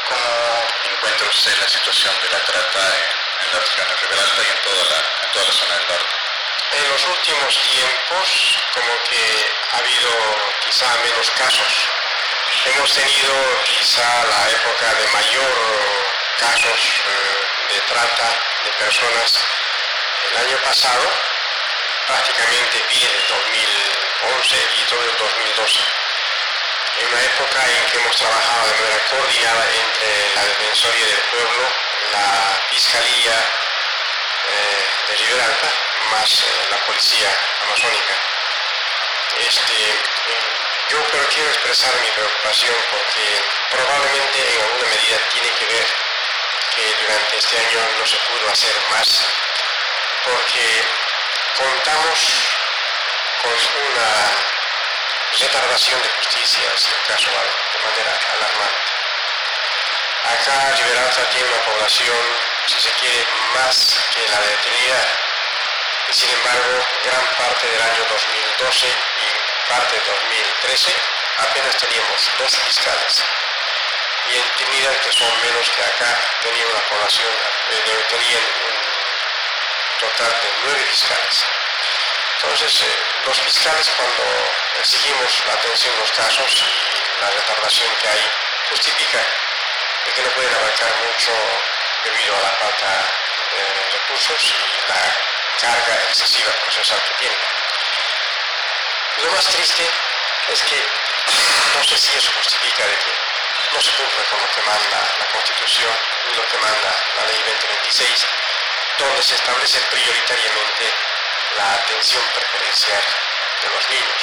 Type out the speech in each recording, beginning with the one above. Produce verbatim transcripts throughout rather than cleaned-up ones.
¿Cómo encuentra usted la situación de la trata en, en la región de Riberalta y en toda la, en toda la zona del norte? En los últimos tiempos, como que ha habido quizá menos casos. Hemos tenido quizá la época de mayor casos eh, de trata de personas el año pasado, prácticamente viene el dos mil once y todo el dos mil doce. En una época en que hemos trabajado de manera coordinada entre la Defensoría del Pueblo, la Fiscalía eh, de Riberalta, más eh, la Policía Amazónica. Este, eh, yo pero quiero expresar mi preocupación porque probablemente en alguna medida tiene que ver que durante este año no se pudo hacer más porque contamos con una retardación de justicia, si el caso va de manera alarmante. Acá Riberalta tiene una población, si se quiere, más que la de Trinidad. Y sin embargo, gran parte del año dos mil doce y parte del dos mil trece apenas teníamos dos fiscales. Y en Trinidad, que son menos que acá, tenía una población, eh, tenían un total de nueve fiscales. Entonces, eh, los fiscales, cuando eh, seguimos la atención de los casos y la retardación que hay, justifica de que no pueden abarcar mucho debido a la falta de recursos y la carga excesiva procesal que tienen. Lo más triste es que no sé si eso justifica de que no se cumple con lo que manda la Constitución ni lo que manda la Ley veinte veintiséis, donde se establece prioritariamente la atención preferencial de los niños.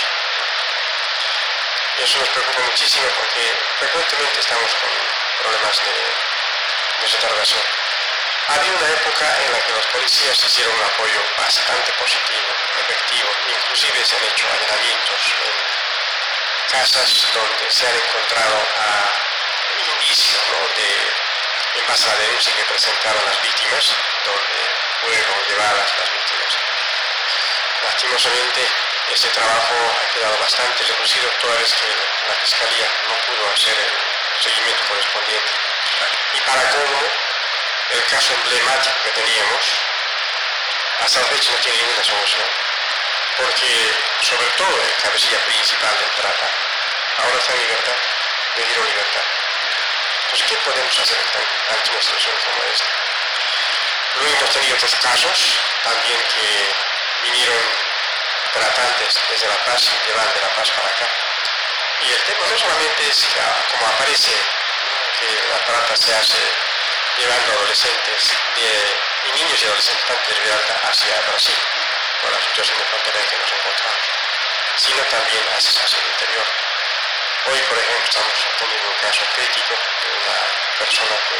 Y eso nos preocupa muchísimo porque frecuentemente estamos con problemas de, de retardación. Había una época en la que los policías hicieron un apoyo bastante positivo, efectivo, inclusive se han hecho allanamientos en casas donde se han encontrado a indicios, ¿no?, de, en base a la denuncia que presentaron las víctimas, donde fueron llevadas las víctimas. Lastimosamente, ese trabajo ha quedado bastante reducido toda vez que la Fiscalía no pudo hacer el seguimiento correspondiente. Y para colmo, el caso emblemático que teníamos, hasta la fecha no tiene ninguna solución, porque sobre todo el cabecilla principal del trata ahora está en libertad, le dieron libertad. Entonces, ¿qué podemos hacer ante una situación como esta? Luego hemos tenido otros casos también que vinieron tratantes desde La Paz y llevan de La Paz para acá. Y el tema no solamente es como aparece que la trata se hace llevando adolescentes de, y niños y adolescentes tanto de Riberalta hacia Brasil, por la situación de frontera en que nos encontramos, sino también hacia, hacia el interior. Hoy, por ejemplo, estamos teniendo un caso crítico de una persona que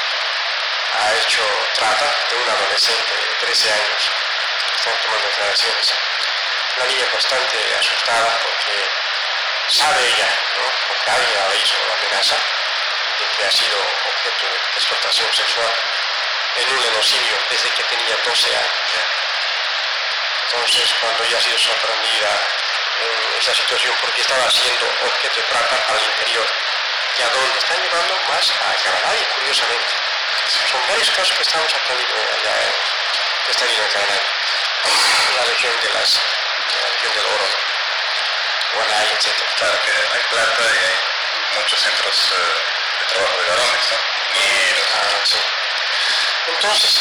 ha hecho trata de un adolescente de trece años. Están tomando declaraciones. Una niña bastante asustada porque sabe ella, ¿no?, porque alguien la hizo la amenaza de que ha sido objeto de explotación sexual en un lenocinio desde que tenía doce años. Entonces, cuando ella ha sido sorprendida en esa situación porque estaba siendo objeto de trata al interior, y a dónde están llevando más a Canadá, y curiosamente son varios casos que estamos aprendiendo allá en, que están yendo a Canadá, en la región de las de la región del oro, Guanay, etcétera. Claro que hay plata y hay muchos centros uh, de trabajo de varones, ¿no? Y ah, sí. Entonces,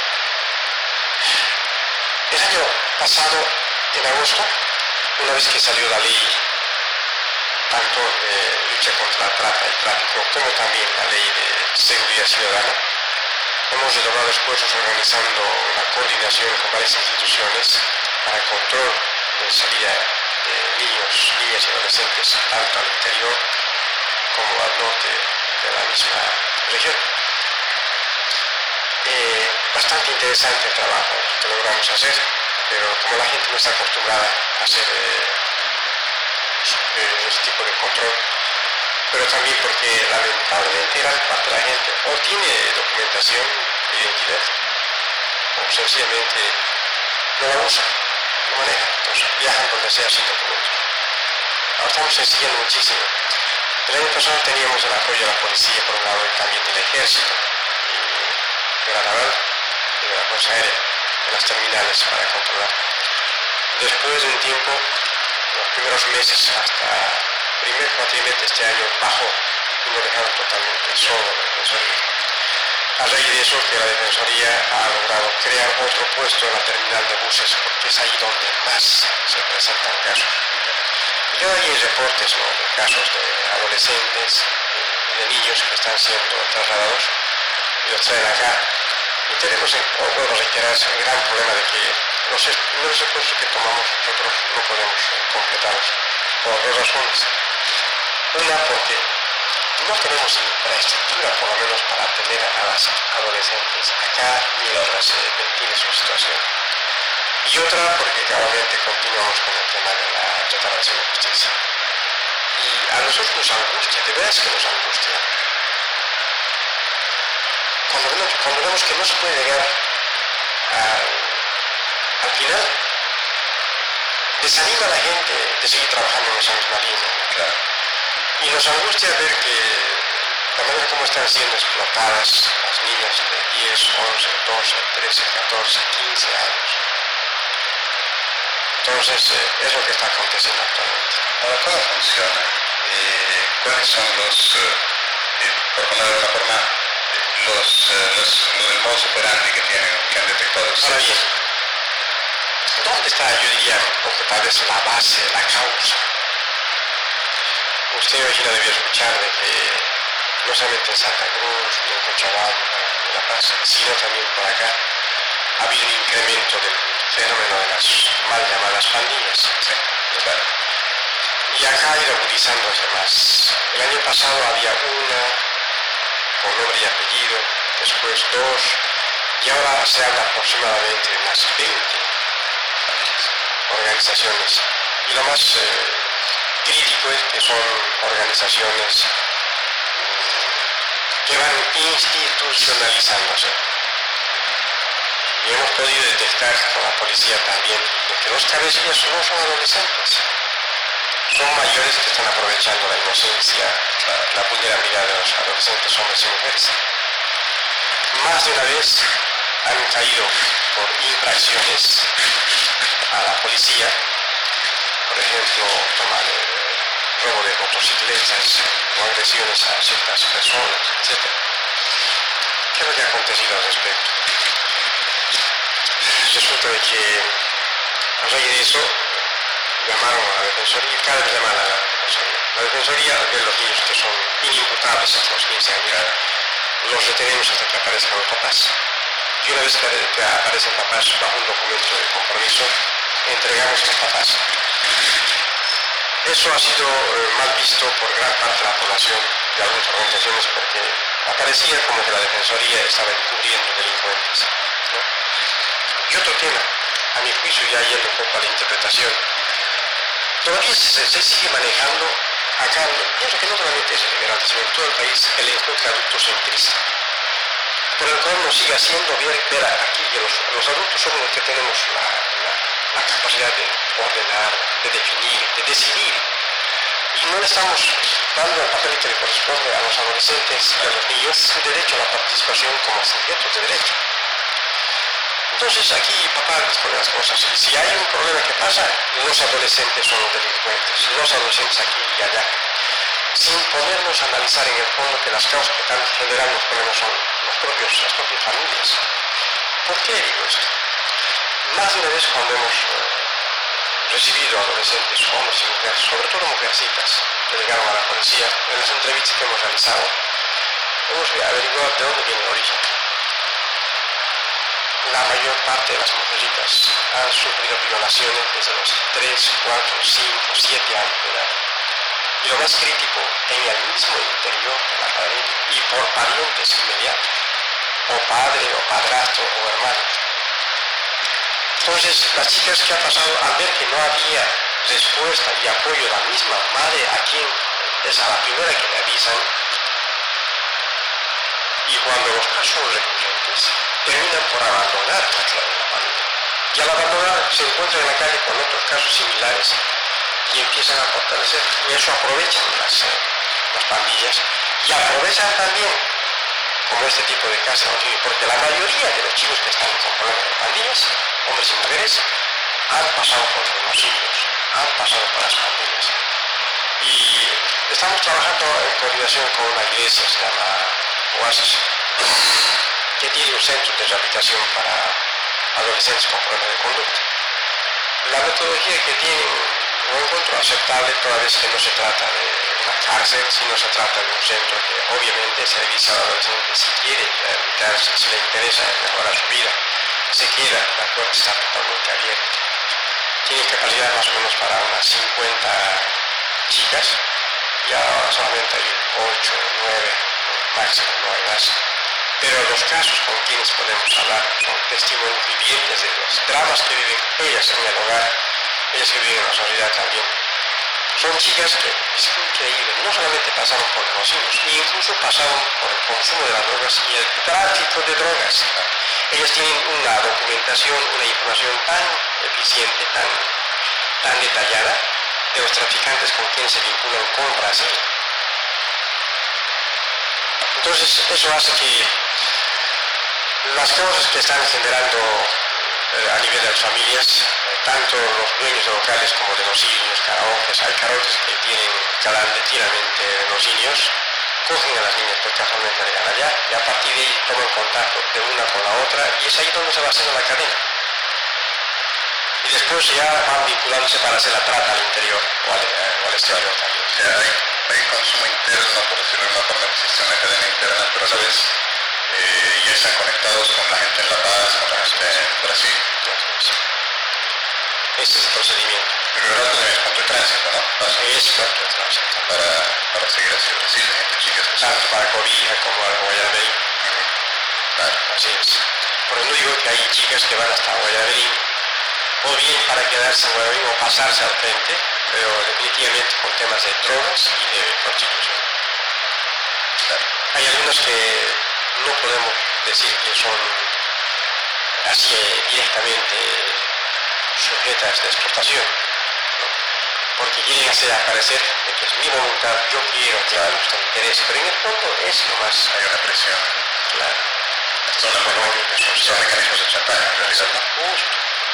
el año pasado, en agosto, una vez que salió la ley tanto de lucha contra la trata y tráfico como también la ley de seguridad ciudadana, hemos redoblado esfuerzos organizando una coordinación con varias instituciones para el control de salida de niños, niñas y adolescentes tanto al interior como al norte de la misma región. Eh, bastante interesante el trabajo que logramos hacer, pero como la gente no está acostumbrada a hacer eh, este tipo de control, pero también porque lamentablemente gran parte de la gente o tiene documentación de identidad o sencillamente no la usa, no maneja, entonces viajan donde sea sin documento. Ahora estamos exigiendo muchísimo. El año pasado teníamos el apoyo de la policía, por un lado, y también del ejército, de la naval y de la fuerza aérea, en las terminales para controlar. Después de un tiempo, los primeros meses hasta el primer cuatrimestre de este año bajó y nos dejaron totalmente solo la Defensoría. A raíz de eso que la Defensoría ha logrado crear otro puesto en la terminal de buses porque es ahí donde más se presentan casos. Y cada día hay reportes, ¿no?, de casos de adolescentes y de niños que están siendo trasladados y los traen acá. Y tenemos, vuelvo a reiterar, el gran problema de que los primeros esfuerzos que tomamos nosotros no podemos completarlos por dos razones. Una, porque no tenemos infraestructura, por lo menos, para atender a las adolescentes acá mientras se ventile su situación. Y otra, porque claramente continuamos con el tema de la reparación de justicia. Y a nosotros nos angustia, de veras que nos angustia. Cuando vemos, cuando vemos que no se puede llegar al, al final, desanima a la gente de seguir trabajando en esa misma línea. Claro. Y nos angustia ver que la manera como están siendo explotadas las niñas de diez, once, doce, trece, catorce, quince años. Entonces, eh, es lo que está aconteciendo actualmente. Ahora, ¿cómo funciona? Eh, ¿Cuáles son los, eh, por ponerlo de una forma, los, eh, los, los modos operandi que tienen, que han detectado? Ahora bien, ¿dónde está, yo diría, porque tal vez la base, la causa? Usted imagina debió escuchar de que no solamente en Santa Cruz, ni en Cochabamba, ni en La Paz, sino también por acá, ha habido un incremento del fenómeno de las mal llamadas pandillas. Sí, claro. Y acá ha ido agudizándose más. El año pasado había una con nombre y apellido, después dos, y ahora se habla aproximadamente de unas veinte organizaciones. Y lo más eh, crítico es que son organizaciones que van institucionalizándose. Y hemos podido detectar con la policía también que los cabecillas no son adolescentes, son mayores que están aprovechando la inocencia, la, la vulnerabilidad de los adolescentes, hombres y mujeres. Más de una vez han caído por infracciones a la policía, por ejemplo, tomar eh, robo de motocicletas o agresiones a ciertas personas, etcétera. ¿Qué es lo que ha acontecido al respecto? Resulta de que a raíz de eso llamaron a la Defensoría, cada vez llaman a la Defensoría. La Defensoría, al ver los niños que son inimputables hasta los quince años, los retenemos hasta que aparezcan los papás. Y una vez que aparecen papás bajo un documento de compromiso, entregamos a los papás. Eso ha sido eh, mal visto por gran parte de la población de algunas organizaciones porque aparecía como que la Defensoría estaba encubriendo delincuentes, ¿no? Y otro tema, a mi juicio, ya yendo un poco a la interpretación, todavía se, se sigue manejando acá, pienso que no solamente es liberal, sino en todo el país, el enfoque adultocentrista, por el cual nos sigue haciendo ver, ver aquí que los, los adultos somos los que tenemos la, la, la capacidad de ordenar, de definir, de decidir, y no le estamos dando el papel que le corresponde a los adolescentes y a los niños su derecho a la participación como sujetos de derecho. Entonces aquí papá dispone las cosas, y si hay un problema que pasa, los adolescentes son los delincuentes, los adolescentes aquí y allá, sin ponernos a analizar en el fondo que las causas que están generando los problemas son los propios, las propias familias. ¿Por qué digo esto? Más de una vez cuando hemos eh, recibido adolescentes, hombres y mujeres, sobre todo mujercitas, que llegaron a la policía, en las entrevistas que hemos realizado, hemos averiguado de dónde viene el origen. La mayor parte de las mujercitas han sufrido violaciones desde los tres, cuatro, cinco, siete años de edad. Y lo más crítico, en el mismo interior de la familia y por parientes inmediatos, o padre, o padrastro, o hermanos. Entonces, las chicas que han pasado al ver que no había respuesta y apoyo de la misma madre a quien es a la primera que le avisan, y cuando los casos son recurrentes, terminan por abandonar la clave de la familia. Y al abandonar se encuentran en la calle con otros casos similares y empiezan a fortalecer. Y eso aprovechan las, las pandillas y aprovechan también como este tipo de casos, porque la mayoría de los chicos que están con problemas de pandillas, hombres y mujeres, han pasado por los sitios, han pasado por las pandillas. Y estamos trabajando en coordinación con una iglesia, se llama Oasis, que tiene un centro de rehabilitación para adolescentes con problemas de conducta. La metodología que tienen lo encuentro aceptable, toda vez que no se trata de una cárcel, sino se trata de un centro que obviamente se revisa al adolescente si quiere rehabilitarse, si le interesa mejorar su vida, se queda, la puerta está totalmente abierta. Tiene capacidad más o menos para unas cincuenta chicas, y ahora solamente hay ocho, nueve máximo, no hay más. Pero los casos con quienes podemos hablar son testimonios vivientes de los dramas que viven ellas en el hogar, ellas que viven en la sociedad también. Son chicas que, es increíble, no solamente pasaron por negocios, incluso pasaron por el consumo de las drogas y el tráfico de drogas. Ellas tienen una documentación, una información tan eficiente, tan, tan detallada de los traficantes con quienes se vinculan con Brasil. Entonces, eso hace que las cosas que están generando eh, a nivel de las familias, eh, tanto los dueños de locales como de los niños, karaokes, hay karaokes que tienen clandestinamente los niños, cogen a las niñas que casualmente llegan allá y a partir de ahí toman contacto de una con la otra y es ahí donde se va haciendo la cadena. Y después ya van vinculándose para hacer la trata al interior o al, eh, o al exterior también. O sea, hay, hay consumo interno, por decirlo de alguna forma, existe una cadena interna, pero a la vez eh, ya están conectados con la gente en La Paz, con la gente en Brasil. Ese es el procedimiento. Pero ahora tenés punto de tránsito, ¿no? Paso. Es punto de tránsito. Para, para seguir hacia Brasil, gente, chicas que son... Tanto para Cobija como para Guayaberín. Claro. Así es. Por eso digo que hay chicas que van hasta Guayaberín, o bien para quedarse en Guayaberín o pasarse al frente, pero definitivamente con temas de drogas y de prostitución. Claro. Hay algunas que no podemos decir que son así directamente sujetas de explotación, ¿no? Porque quieren hacer aparecer de que es mi voluntad, yo quiero, que a usted me interese, pero en el fondo es nomás hay una presión. Claro. Son, económica, son, son mecanismos de chantaje en realidad, ¿no? Justo.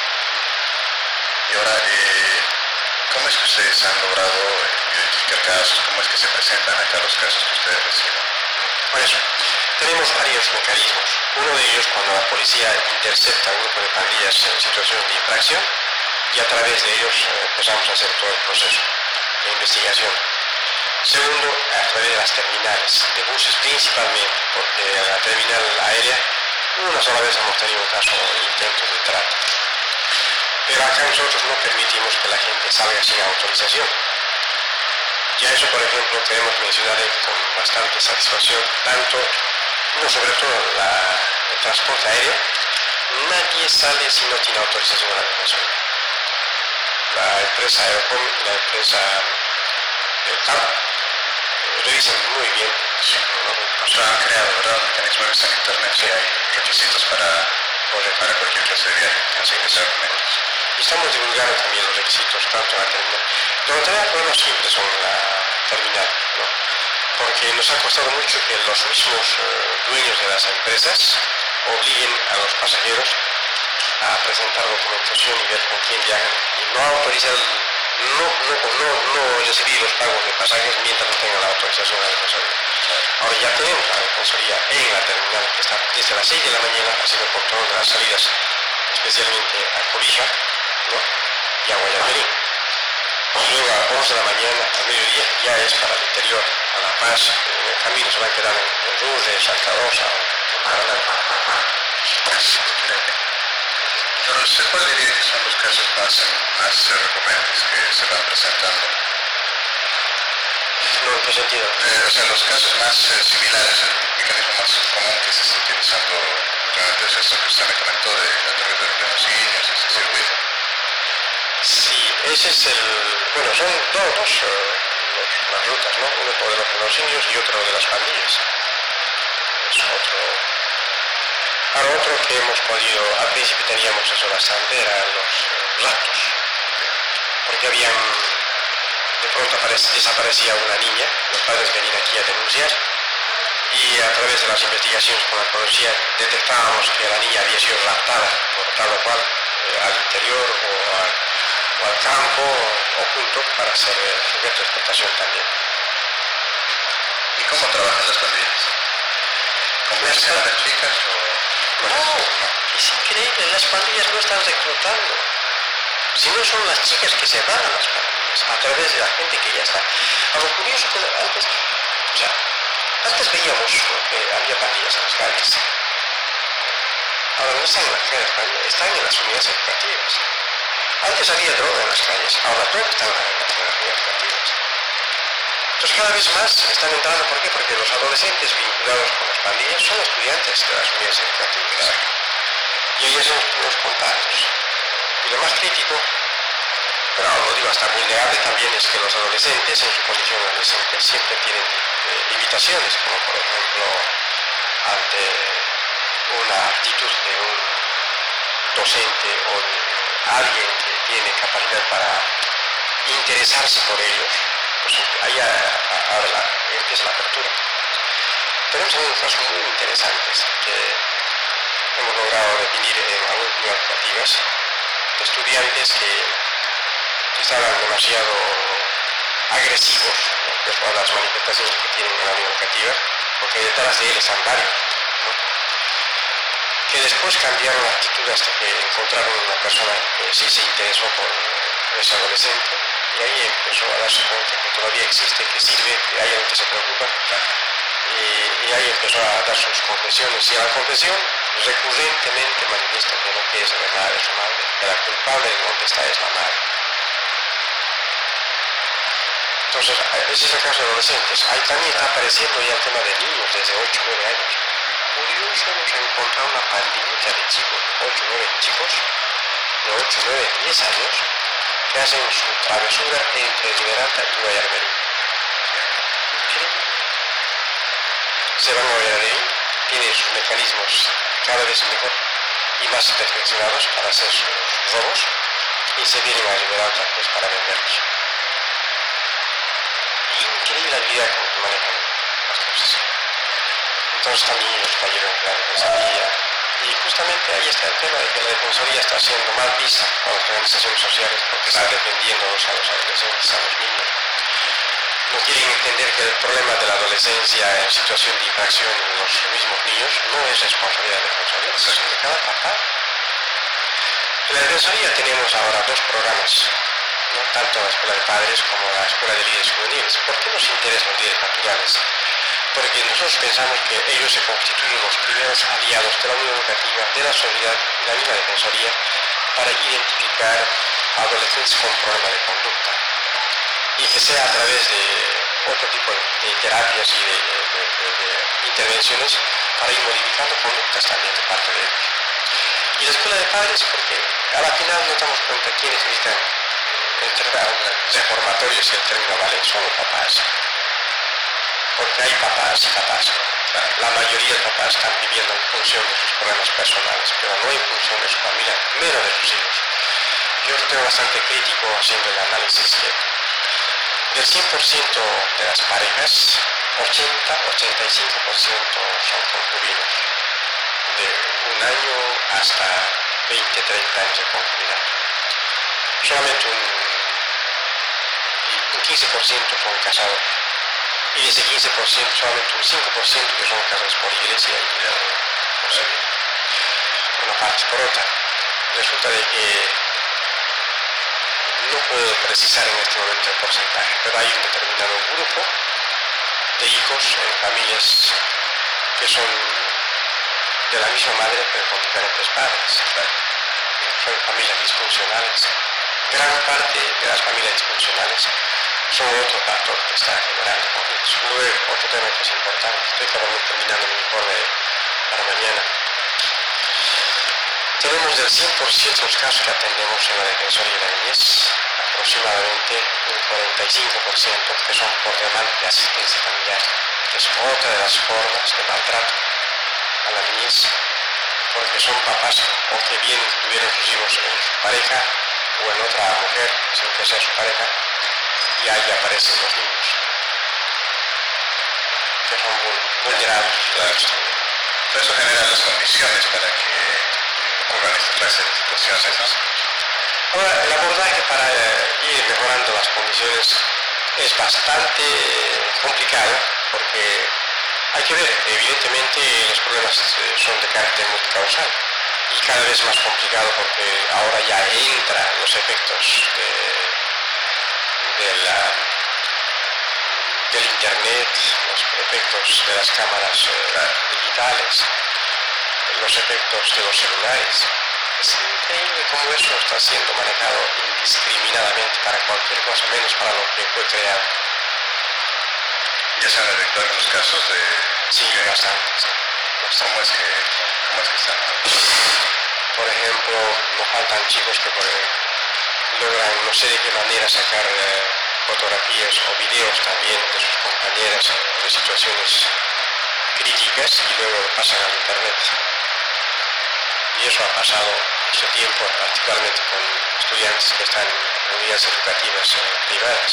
Y ahora, eh, ¿cómo es que ustedes han logrado identificar casos? ¿Cómo es que se presentan acá los casos que ustedes reciben? Por eso, tenemos varios mecanismos. Uno de ellos cuando la policía intercepta a un grupo de pandillas en situación de infracción y a través de ellos eh, empezamos a hacer todo el proceso de investigación. Segundo, a través de las terminales de buses principalmente, porque en la terminal aérea una sola vez hemos tenido un caso de intentos de trata. Pero acá nosotros no permitimos que la gente salga sin autorización. Y a eso, por ejemplo, queremos mencionar con bastante satisfacción, tanto, no sobre todo la, el transporte aéreo, nadie sale si no tiene autorización de la aviación. La empresa Aerocom y la empresa Eucam revisan muy bien. Sí. O sea, han creado, ¿verdad?, un mecanismo de en internet, sí, hay requisitos para, para cualquier clase de viaje. Así es. Y estamos divulgando también los requisitos, tanto en la terminal. Pero también problemas simples son la terminal, ¿no? Porque nos ha costado mucho que los mismos eh, dueños de las empresas obliguen a los pasajeros a presentar documentación y ver con quién viajan y no autorizar, no, no, no, no recibir los pagos de pasajes mientras no tengan la autorización de la responsabilidad. Ahora ya tenemos la responsabilidad en la terminal que está desde las seis de la mañana haciendo el control de las salidas, especialmente a Cobija, ¿no?, y a Guayaberín. Luego a las once de la mañana, al mediodía, ya es para el interior, a La Paz, en el camino se van a quedar en, en Lourdes, Santa Rosa, en Paraná. Pero ¿se puede diría que son los casos más, más recurrentes que se van presentando? No, ¿en qué sentido? Eh, o sea, los casos más eh, similares, el mecanismo más común que se está utilizando últimamente es esto que usted me comentó de a través de los niños, ese circuito. Sí, ese es el... Bueno, son dos, dos uh, los, las rutas, ¿no? Uno por los genocidios y otro de las pandillas. Es otro... Ahora otro que hemos podido... Al principio teníamos eso bastante, eran los uh, raptos. Porque habían pronto aparece, desaparecía una niña, los padres venían aquí a denunciar y a través de las investigaciones con la policía detectábamos que la niña había sido raptada por tal o cual eh, al interior o, a, o al campo oculto para ser eh, sujeto de explotación también. ¿Y cómo trabajan las pandillas? ¿Conversar a las chicas o...? No, es increíble, las pandillas no están reclutando. Si no son las chicas que se van a las pandillas, a través de la gente que ya está. A lo curioso que antes, o sea, antes veíamos que había pandillas en las calles. Ahora no están en las calles, están en las unidades educativas. Antes había droga en las calles, ahora droga está en las unidades educativas. Entonces cada vez más están entrando, ¿por qué? Porque los adolescentes vinculados con las pandillas son estudiantes de las unidades educativas. Y ahí hacen los contactos. Y lo más crítico, pero lo digo hasta vulnerable también, es que los adolescentes en su condición adolescente siempre tienen eh, limitaciones, como por ejemplo ante una actitud de un docente o de alguien que tiene capacidad para interesarse por ellos. Pues ahí ahora empieza la apertura. Tenemos también casos muy interesantes que hemos logrado definir en algunas unidades educativas, de estudiantes que estaban demasiado agresivos respecto a las manifestaciones que tienen en la unidad educativa, porque detrás de él están varios, ¿no? Que después cambiaron la actitud hasta que encontraron una persona que sí se interesó por ese adolescente. Y ahí empezó a darse cuenta que todavía existe, que sirve, que hay alguien que se preocupa. Y, y ahí empezó a dar sus confesiones. Y a la confesión recurrentemente manifiesta que no quiere saber nada de su madre, que la culpable de donde está es la madre. Entonces, ese es el caso de adolescentes. Ahí también está apareciendo ya el tema de niños desde ocho o nueve años. Curioso, hemos encontrado una pandillita de chicos, ocho o nueve chicos, de ocho, nueve, diez años, que hacen su travesura entre Liberata y Guayarberí. Se van a Guayarberí, tienen sus mecanismos cada vez mejor y más perfeccionados para hacer sus robos y se vienen a Liberata pues, para venderlos. Increíble la habilidad con que manejan las cosas. Entonces también ellos cayeron en la defensoría. Y justamente ahí está el tema de que la defensoría está siendo mal vista por las organizaciones sociales porque está defendiendo a los adolescentes, a los niños. No quieren entender que el problema de la adolescencia en situación de infracción en los mismos niños no es responsabilidad de la defensoría, es de cada papá. En la defensoría tenemos ahora dos programas, ¿no? Tanto la escuela de padres como la escuela de líderes juveniles. ¿Por qué nos interesan los líderes naturales? Porque nosotros pensamos que ellos se constituyen los primeros aliados de la Unión Educativa, de la sociedad y la misma defensoría para identificar adolescentes con problemas de conducta y que sea a través de otro tipo de terapias y de, de, de, de intervenciones para ir modificando conductas también de parte de ellos. Y la escuela de padres, porque a la final nos damos cuenta quiénes necesitan entrar a un reformatorio, si el término vale, son los papás. Porque hay papás y papás. La mayoría de papás están viviendo en función de sus problemas personales, pero no en función de su familia, menos de sus hijos. Yo estoy bastante crítico haciendo el análisis que del cien por ciento de las parejas, ochenta a ochenta y cinco por ciento son concubinos, de un año hasta veinte a treinta años de concubinato. Solamente un, un quince por ciento son casados. Y de ese quince por ciento, solamente un cinco por ciento que son casados por iglesia y por civil. Una parte por otra. Resulta de que no puedo precisar en este momento el porcentaje, pero hay un determinado grupo de hijos en familias que son de la misma madre pero con diferentes padres. Son familias disfuncionales. Gran parte de las familias disfuncionales son otro factor que está generando conflictos. Luego, otro tema que es importante, estoy terminando mi informe para mañana. Tenemos del cien por ciento de los casos que atendemos en la defensoría de la niñez, aproximadamente un cuarenta y cinco por ciento que son por demanda de asistencia familiar, que es otra de las formas de maltrato a la niñez, porque son papás o que bien tuvieron sus hijos en su pareja o en otra mujer, sin que sea su pareja, y ahí aparecen los niños, que son vulnerables. Claro. Eso genera las condiciones para que ocurran esta clase de situaciones, ¿no? Ahora, el abordaje para ir mejorando las condiciones es bastante complicado, porque hay que ver, evidentemente los problemas son de carácter multicausal y cada vez más complicado porque ahora ya entran los efectos de, de la, del internet, los efectos de las cámaras eh, digitales, los efectos de los celulares. Es increíble cómo eso está siendo manejado indiscriminadamente para cualquier cosa, menos para lo que fue creado. ¿Ya se han detectado algunos casos de...? Sí, que... bastante. Sí. ¿Cómo es que, cómo es que están? Por ejemplo, nos faltan chicos que por, logran no sé de qué manera sacar eh, fotografías o videos también de sus compañeras de situaciones críticas y luego lo pasan al internet. Y eso ha pasado mucho tiempo, particularmente con estudiantes que están en unidades educativas eh, privadas.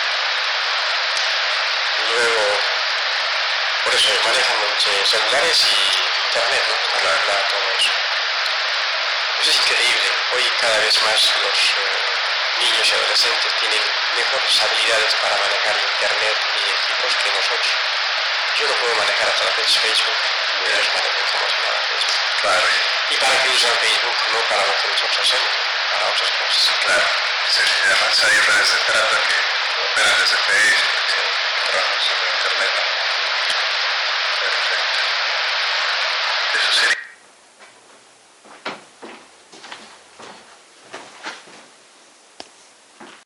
Luego, por eso manejan entre celulares y internet, ¿no? Para hablar todo eso. Eso es increíble. Hoy cada vez más los eh, niños y adolescentes tienen mejores habilidades para manejar internet y equipos que nosotros. Yo no puedo manejar a través de Facebook, ellos manejan como si nada Facebook. Claro. ¿Y para qué usan Facebook? No para lo que nosotros hacemos, para otras cosas. Claro. Sí, además hay redes de trata que operan desde Facebook, que trabajan sobre internet, ¿no?